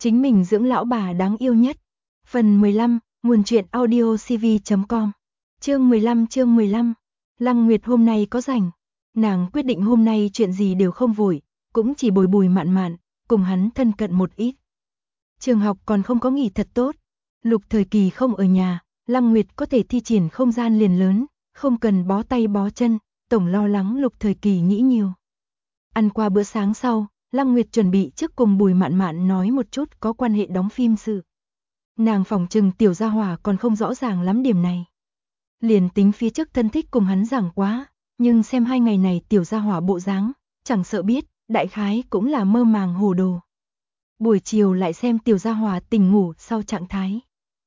chính mình dưỡng lão bà đáng yêu nhất. Phần 15, nguồn truyện audio cv.com. Chương 15. Lăng Nguyệt hôm nay có rảnh. Nàng quyết định hôm nay chuyện gì đều không vội, cũng chỉ bồi bồi mạn mạn, cùng hắn thân cận một ít. Trường học còn không có nghỉ thật tốt. Lục Thời Kỳ không ở nhà, Lăng Nguyệt có thể thi triển không gian liền lớn, không cần bó tay bó chân, tổng lo lắng Lục Thời Kỳ nghĩ nhiều. Ăn qua bữa sáng sau, Lăng Nguyệt chuẩn bị trước cùng Bùi Mạn Mạn nói một chút có quan hệ đóng phim sự. Nàng phỏng chừng tiểu gia hỏa còn không rõ ràng lắm điểm này. Liền tính phía trước thân thích cùng hắn giảng quá, nhưng xem 2 ngày này tiểu gia hỏa bộ dáng, chẳng sợ biết, đại khái cũng là mơ màng hồ đồ. Buổi chiều lại xem tiểu gia hỏa tỉnh ngủ sau trạng thái.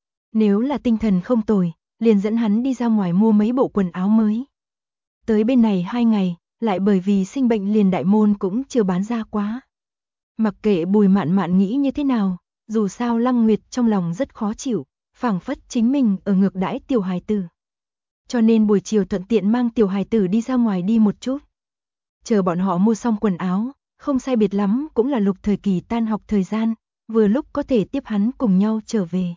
Nếu là tinh thần không tồi, liền dẫn hắn đi ra ngoài mua mấy bộ quần áo mới. Tới bên này 2 ngày, lại bởi vì sinh bệnh liền đại môn cũng chưa bán ra quá. Mặc kệ Bùi Mạn Mạn nghĩ như thế nào, dù sao Lăng Nguyệt trong lòng rất khó chịu, phảng phất chính mình ở ngược đãi tiểu hài tử. Cho nên buổi chiều thuận tiện mang tiểu hài tử đi ra ngoài đi một chút. Chờ bọn họ mua xong quần áo, không sai biệt lắm cũng là Lục Thời Kỳ tan học thời gian, vừa lúc có thể tiếp hắn cùng nhau trở về.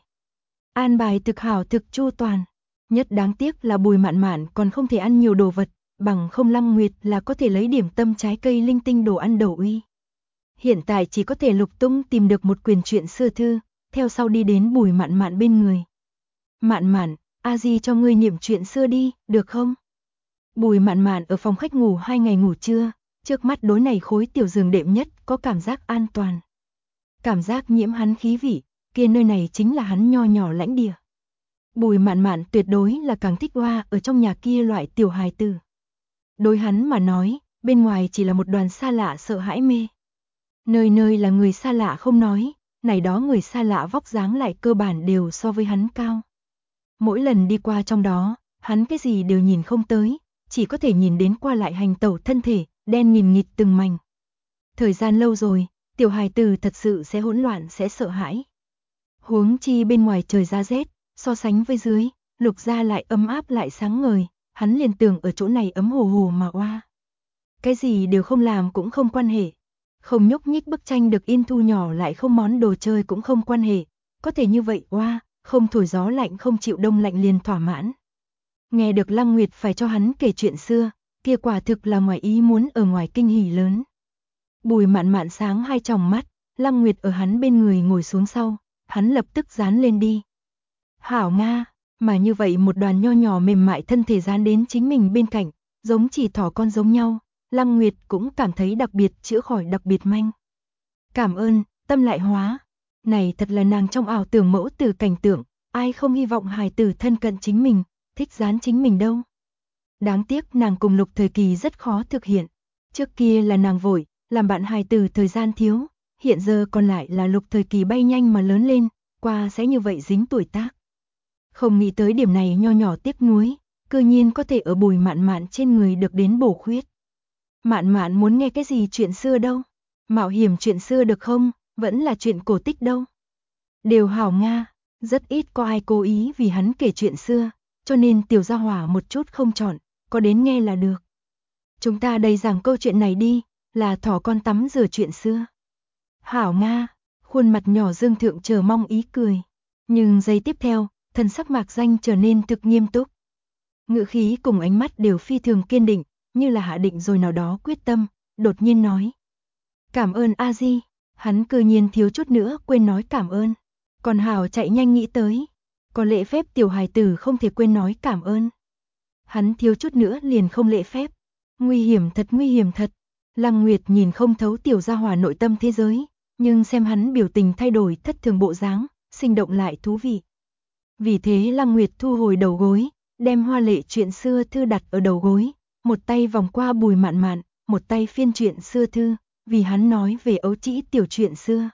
An bài thực hảo thực chu toàn, nhất đáng tiếc là Bùi Mạn Mạn còn không thể ăn nhiều đồ vật, bằng không Lăng Nguyệt là có thể lấy điểm tâm trái cây linh tinh đồ ăn đầu uy. Hiện tại chỉ có thể lục tung tìm được một quyển truyện xưa thư, theo sau đi đến Bùi Mạn Mạn bên người. Mạn Mạn, a di cho ngươi niệm truyện xưa đi, được không? Bùi Mạn Mạn ở phòng khách ngủ 2 ngày ngủ trưa, trước mắt đối này khối tiểu giường đệm nhất có cảm giác an toàn. Cảm giác nhiễm hắn khí vị, kia nơi này chính là hắn nho nhỏ lãnh địa. Bùi Mạn Mạn tuyệt đối là càng thích hoa ở trong nhà kia loại tiểu hài tử. Đối hắn mà nói, bên ngoài chỉ là một đoàn xa lạ sợ hãi mê. Nơi nơi là người xa lạ không nói, này đó người xa lạ vóc dáng lại cơ bản đều so với hắn cao. Mỗi lần đi qua trong đó, hắn cái gì đều nhìn không tới, chỉ có thể nhìn đến qua lại hành tẩu thân thể, đen nghìn nghịt từng mảnh. Thời gian lâu rồi, tiểu hài tử thật sự sẽ hỗn loạn sẽ sợ hãi. Huống chi bên ngoài trời ra rét, so sánh với dưới, Lục gia lại ấm áp lại sáng ngời, hắn liền tưởng ở chỗ này ấm hồ hồ mà oa. Cái gì đều không làm cũng không quan hệ. Không nhúc nhích bức tranh được in thu nhỏ lại không món đồ chơi cũng không quan hệ. Có thể như vậy oa, không thổi gió lạnh không chịu đông lạnh liền thỏa mãn. Nghe được Lăng Nguyệt phải cho hắn kể chuyện xưa, kia quả thực là ngoài ý muốn ở ngoài kinh hỉ lớn. Bùi Mạn Mạn sáng 2 tròng mắt, Lăng Nguyệt ở hắn bên người ngồi xuống sau, hắn lập tức dán lên đi. Hảo Nga, mà như vậy một đoàn nho nhỏ mềm mại thân thể dán đến chính mình bên cạnh, giống chỉ thỏ con giống nhau, Lăng Nguyệt cũng cảm thấy đặc biệt chữa khỏi đặc biệt manh. Cảm ơn, tâm lại hóa. Này thật là nàng trong ảo tưởng mẫu tử cảnh tượng, ai không hy vọng hài tử thân cận chính mình, thích dán chính mình đâu. Đáng tiếc nàng cùng Lục Thời Kỳ rất khó thực hiện. Trước kia là nàng vội, làm bạn hài tử thời gian thiếu, hiện giờ còn lại là Lục Thời Kỳ bay nhanh mà lớn lên, qua sẽ như vậy dính tuổi tác. Không nghĩ tới điểm này nho nhỏ tiếc nuối, cư nhiên có thể ở Bùi Mạn Mạn trên người được đến bổ khuyết. Mạn Mạn muốn nghe cái gì chuyện xưa đâu? Mạo hiểm chuyện xưa được không? Vẫn là chuyện cổ tích đâu? Đều hảo Nga, rất ít có ai cố ý vì hắn kể chuyện xưa, cho nên tiểu gia hỏa một chút không chọn, có đến nghe là được. Chúng ta đây giảng câu chuyện này đi, là thỏ con tắm rửa chuyện xưa. Hảo Nga, khuôn mặt nhỏ dương thượng chờ mong ý cười. Nhưng giây tiếp theo, thần sắc Mạc Danh trở nên thực nghiêm túc. Ngữ khí cùng ánh mắt đều phi thường kiên định, như là hạ định rồi nào đó quyết tâm, đột nhiên nói. Cảm ơn a di, hắn cư nhiên thiếu chút nữa quên nói cảm ơn. Còn hảo chạy nhanh nghĩ tới, có lễ phép tiểu hài tử không thể quên nói cảm ơn. Hắn thiếu chút nữa liền không lễ phép, nguy hiểm thật. Lăng Nguyệt nhìn không thấu tiểu gia hỏa nội tâm thế giới, nhưng xem hắn biểu tình thay đổi thất thường bộ dáng, sinh động lại thú vị. Vì thế Lăng Nguyệt thu hồi đầu gối, đem hoa lệ chuyện xưa thư đặt ở đầu gối, một tay vòng qua Bùi Mạn Mạn, một tay phiên chuyện xưa thư, vì hắn nói về ấu trĩ tiểu chuyện xưa.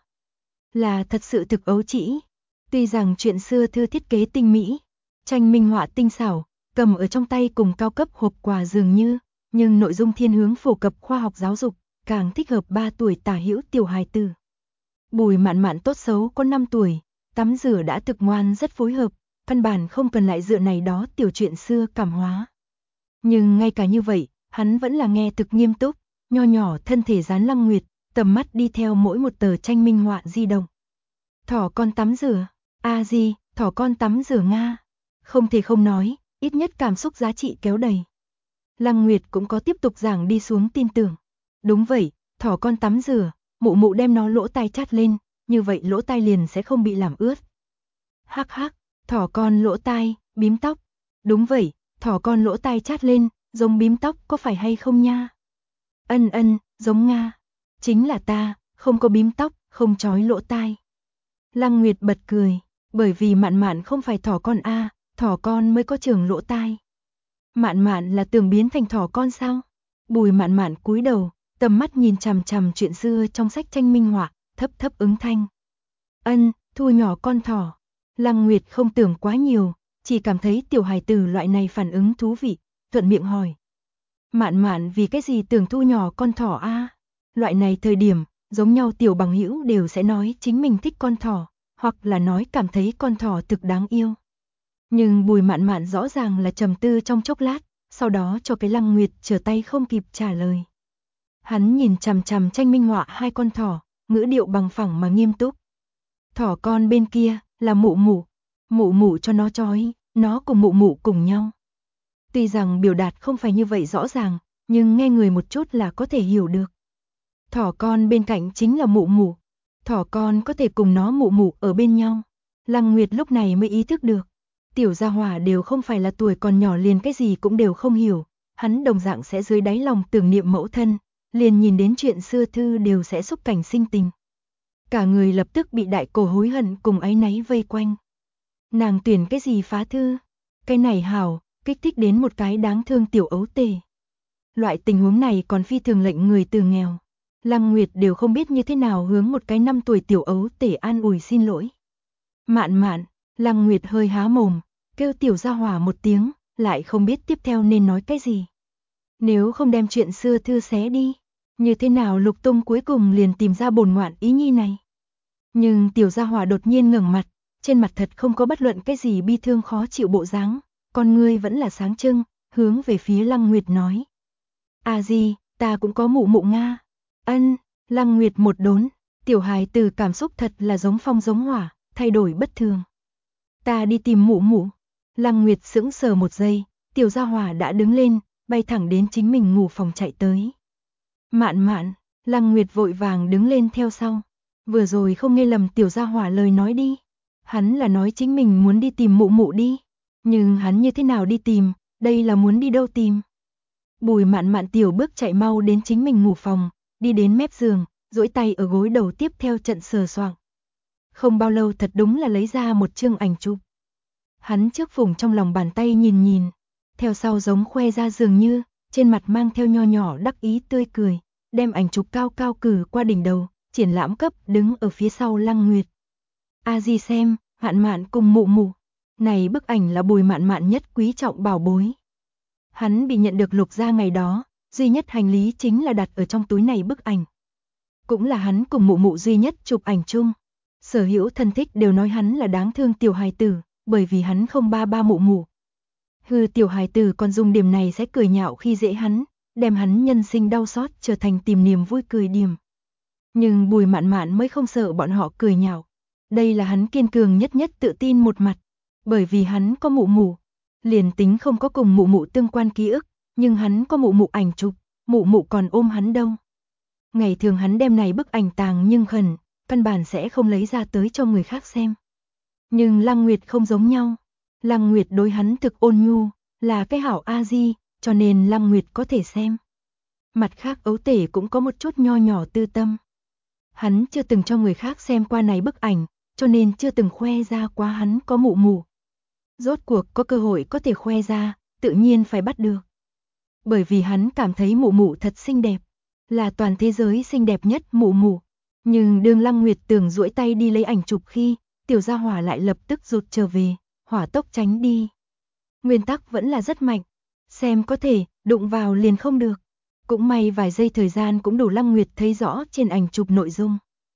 Là thật sự thực ấu trĩ. Tuy rằng chuyện xưa thư thiết kế tinh mỹ, tranh minh họa tinh xảo, cầm ở trong tay cùng cao cấp hộp quà dường như, nhưng nội dung thiên hướng phổ cập khoa học giáo dục, càng thích hợp 3 tuổi tả hữu tiểu hài tử. Bùi Mạn Mạn tốt xấu có 5 tuổi, tắm rửa đã thực ngoan rất phối hợp, căn bản không cần lại dựa này đó tiểu chuyện xưa cảm hóa. Nhưng ngay cả như vậy, hắn vẫn là nghe thực nghiêm túc, nho nhỏ thân thể dán Lăng Nguyệt, tầm mắt đi theo mỗi một tờ tranh minh họa di động. Thỏ con tắm rửa. A Di, thỏ con tắm rửa Nga. Không thể không nói, ít nhất cảm xúc giá trị kéo đầy. Lăng Nguyệt cũng có tiếp tục giảng đi xuống tin tưởng. Đúng vậy, thỏ con tắm rửa, mụ mụ đem nó lỗ tai chát lên, như vậy lỗ tai liền sẽ không bị làm ướt. Hắc hắc, thỏ con lỗ tai, bím tóc. Đúng vậy, thỏ con lỗ tai chát lên, giống bím tóc có phải hay không nha? Ân, giống Nga. Chính là ta, không có bím tóc, không chói lỗ tai. Lăng Nguyệt bật cười, bởi vì Mạn Mạn không phải thỏ con a, thỏ con mới có trường lỗ tai. Mạn Mạn là tưởng biến thành thỏ con sao? Bùi Mạn Mạn cúi đầu, tầm mắt nhìn chằm chằm chuyện xưa trong sách tranh minh họa, thấp thấp ứng thanh. Thu nhỏ con thỏ. Lăng Nguyệt không tưởng quá nhiều, chỉ cảm thấy tiểu hài tử loại này phản ứng thú vị, thuận miệng hỏi. Mạn Mạn vì cái gì tưởng thu nhỏ con thỏ a? Loại này thời điểm, giống nhau tiểu bằng hữu đều sẽ nói chính mình thích con thỏ, hoặc là nói cảm thấy con thỏ thực đáng yêu. Nhưng Bùi Mạn Mạn rõ ràng là trầm tư trong chốc lát, sau đó cho cái Lăng Nguyệt trở tay không kịp trả lời. Hắn nhìn chằm chằm tranh minh họa hai con thỏ, ngữ điệu bằng phẳng mà nghiêm túc. Thỏ con bên kia là mụ mụ cho nó chói, nó cùng mụ mụ cùng nhau. Tuy rằng biểu đạt không phải như vậy rõ ràng, nhưng nghe người một chút là có thể hiểu được. Thỏ con bên cạnh chính là mụ mụ, thỏ con có thể cùng nó mụ mụ ở bên nhau. Lăng Nguyệt lúc này mới ý thức được, tiểu gia hỏa đều không phải là tuổi còn nhỏ liền cái gì cũng đều không hiểu, hắn đồng dạng sẽ dưới đáy lòng tưởng niệm mẫu thân, liền nhìn đến chuyện xưa thư đều sẽ xúc cảnh sinh tình. Cả người lập tức bị đại cổ hối hận cùng áy náy vây quanh. Nàng tuyển cái gì phá thư? Cái này hảo, kích thích đến một cái đáng thương tiểu ấu tể. Loại tình huống này còn phi thường lệnh người từ nghèo. Lăng Nguyệt đều không biết như thế nào hướng một cái 5 tuổi tiểu ấu tể an ủi xin lỗi. Mạn Mạn, Lăng Nguyệt hơi há mồm, kêu tiểu gia hỏa một tiếng, lại không biết tiếp theo nên nói cái gì. Nếu không đem chuyện xưa thư xé đi, như thế nào Lục Tung cuối cùng liền tìm ra bổn ngoạn ý nhi này. Nhưng tiểu gia hỏa đột nhiên ngẩng mặt, trên mặt thật không có bất luận cái gì bi thương khó chịu bộ dáng, con ngươi vẫn là sáng trưng, hướng về phía Lăng Nguyệt nói. A Di, ta cũng có mụ mụ Nga. Lăng Nguyệt một đốn, tiểu hài từ cảm xúc thật là giống phong giống hỏa, thay đổi bất thường. Ta đi tìm mụ mụ. Lăng Nguyệt sững sờ một giây, tiểu gia hỏa đã đứng lên, bay thẳng đến chính mình ngủ phòng chạy tới. Mạn Mạn, Lăng Nguyệt vội vàng đứng lên theo sau. Vừa rồi không nghe lầm tiểu gia hỏa lời nói đi. Hắn là nói chính mình muốn đi tìm mụ mụ đi. Nhưng hắn như thế nào đi tìm, đây là muốn đi đâu tìm. Bùi Mạn Mạn tiểu bước chạy mau đến chính mình ngủ phòng, đi đến mép giường, duỗi tay ở gối đầu tiếp theo trận sờ soạng. Không bao lâu thật đúng là lấy ra một chương ảnh chụp. Hắn trước phủng trong lòng bàn tay nhìn nhìn, theo sau giống khoe ra dường như, trên mặt mang theo nho nhỏ đắc ý tươi cười, đem ảnh chụp cao cao cử qua đỉnh đầu, triển lãm cấp đứng ở phía sau Lăng Nguyệt. A Di xem, Mạn Mạn cùng mụ mụ. Này bức ảnh là Bùi Mạn Mạn nhất quý trọng bảo bối. Hắn bị nhận được Lục gia ngày đó, duy nhất hành lý chính là đặt ở trong túi này bức ảnh. Cũng là hắn cùng mụ mụ duy nhất chụp ảnh chung. Sở hữu thân thích đều nói hắn là đáng thương tiểu hài tử, bởi vì hắn không ba ba mụ mụ. Hừ, tiểu hài tử còn dùng điểm này sẽ cười nhạo khi dễ hắn, đem hắn nhân sinh đau xót trở thành tìm niềm vui cười điểm. Nhưng Bùi Mạn Mạn mới không sợ bọn họ cười nhạo. Đây là hắn kiên cường nhất tự tin một mặt, bởi vì hắn có mụ mụ. Liền tính không có cùng mụ mụ tương quan ký ức, nhưng hắn có mụ mụ ảnh chụp, mụ mụ còn ôm hắn đâu. Ngày thường hắn đem này bức ảnh tàng nhưng khẩn, căn bản sẽ không lấy ra tới cho người khác xem. Nhưng Lăng Nguyệt không giống nhau. Lăng Nguyệt đối hắn thực ôn nhu, là cái hảo A Di, cho nên Lăng Nguyệt có thể xem. Mặt khác ấu tể cũng có một chút nho nhỏ tư tâm. Hắn chưa từng cho người khác xem qua này bức ảnh, cho nên chưa từng khoe ra quá hắn có mụ mụ. Rốt cuộc có cơ hội có thể khoe ra, tự nhiên phải bắt được. Bởi vì hắn cảm thấy mụ mụ thật xinh đẹp, là toàn thế giới xinh đẹp nhất mụ mụ. Nhưng đương Lăng Nguyệt tưởng duỗi tay đi lấy ảnh chụp khi, tiểu gia hỏa lại lập tức rụt trở về, hỏa tốc tránh đi. Nguyên tắc vẫn là rất mạnh, xem có thể, đụng vào liền không được. Cũng may vài giây thời gian cũng đủ Lăng Nguyệt thấy rõ trên ảnh chụp nội dung.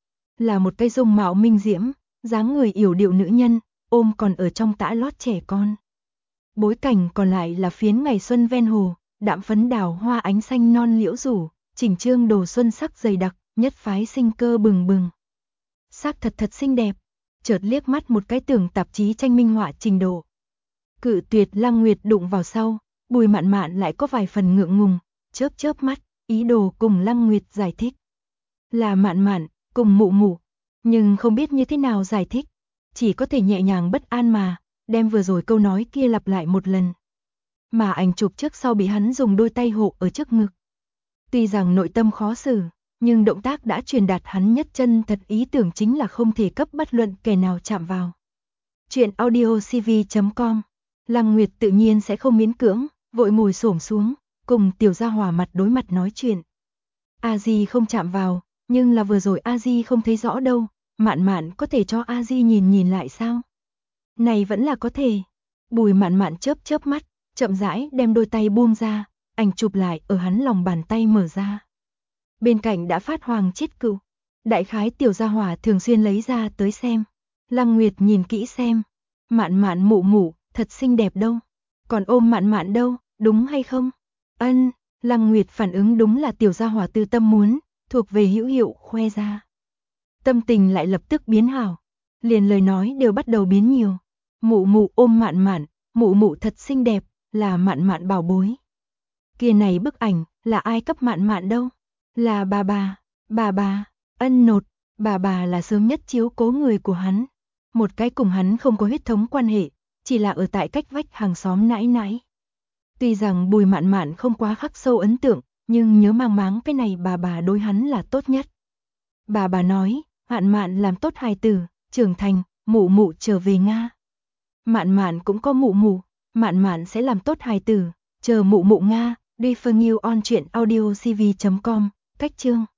Là một cây dung mạo minh diễm, dáng người yểu điệu nữ nhân, ôm còn ở trong tã lót trẻ con. Bối cảnh còn lại là phiến ngày xuân ven hồ, đạm phấn đào hoa ánh xanh non liễu rủ, chỉnh trương đồ xuân sắc dày đặc, nhất phái sinh cơ bừng bừng. Sắc thật xinh đẹp, chợt liếc mắt một cái tưởng tạp chí tranh minh họa trình độ. Cự tuyệt Lăng Nguyệt đụng vào sau, Bùi Mạn Mạn lại có vài phần ngượng ngùng, chớp chớp mắt, ý đồ cùng Lăng Nguyệt giải thích. Là Mạn Mạn, cùng mụ mụ, nhưng không biết như thế nào giải thích, chỉ có thể nhẹ nhàng bất an mà, đem vừa rồi câu nói kia lặp lại một lần. Mà ảnh chụp trước sau bị hắn dùng đôi tay hộ ở trước ngực. Tuy rằng nội tâm khó xử, nhưng động tác đã truyền đạt hắn nhất chân thật ý tưởng chính là không thể cấp bất luận kẻ nào chạm vào. Chuyện audiocv.com. Lăng Nguyệt tự nhiên sẽ không miễn cưỡng, vội ngồi xổm xuống, cùng Tiểu Gia Hỏa mặt đối mặt nói chuyện. A Di không chạm vào, nhưng là vừa rồi A Di không thấy rõ đâu, Mạn Mạn có thể cho A Di nhìn lại sao? Này vẫn là có thể. Bùi Mạn Mạn chớp chớp mắt, chậm rãi đem đôi tay buông ra, ảnh chụp lại ở hắn lòng bàn tay mở ra. Bên cạnh đã phát hoàng chiết cựu, đại khái Tiểu Gia Hỏa thường xuyên lấy ra tới xem. Lăng Nguyệt nhìn kỹ xem, Mạn Mạn mụ mụ, thật xinh đẹp đâu, còn ôm Mạn Mạn đâu, đúng hay không? Ân, Lăng Nguyệt phản ứng đúng là Tiểu Gia Hỏa tư tâm muốn, thuộc về hữu hiệu khoe ra. Tâm tình lại lập tức biến hảo, liền lời nói đều bắt đầu biến nhiều. Mụ mụ ôm Mạn Mạn, mụ mụ thật xinh đẹp, là Mạn Mạn bảo bối. Kia này bức ảnh, là ai cấp Mạn Mạn đâu? Là bà bà, ân nột, bà là sớm nhất chiếu cố người của hắn. Một cái cùng hắn không có huyết thống quan hệ, chỉ là ở tại cách vách hàng xóm nãi nãi. Tuy rằng Bùi Mạn Mạn không quá khắc sâu ấn tượng, nhưng nhớ mang máng cái này bà đối hắn là tốt nhất. Bà nói, Mạn Mạn làm tốt hài tử, trưởng thành, mụ mụ trở về Nga. Mạn Mạn cũng có mụ mụ, Mạn Mạn sẽ làm tốt hài tử, chờ mụ mụ Nga. Refer New on truyện audiocv.com, cách chương.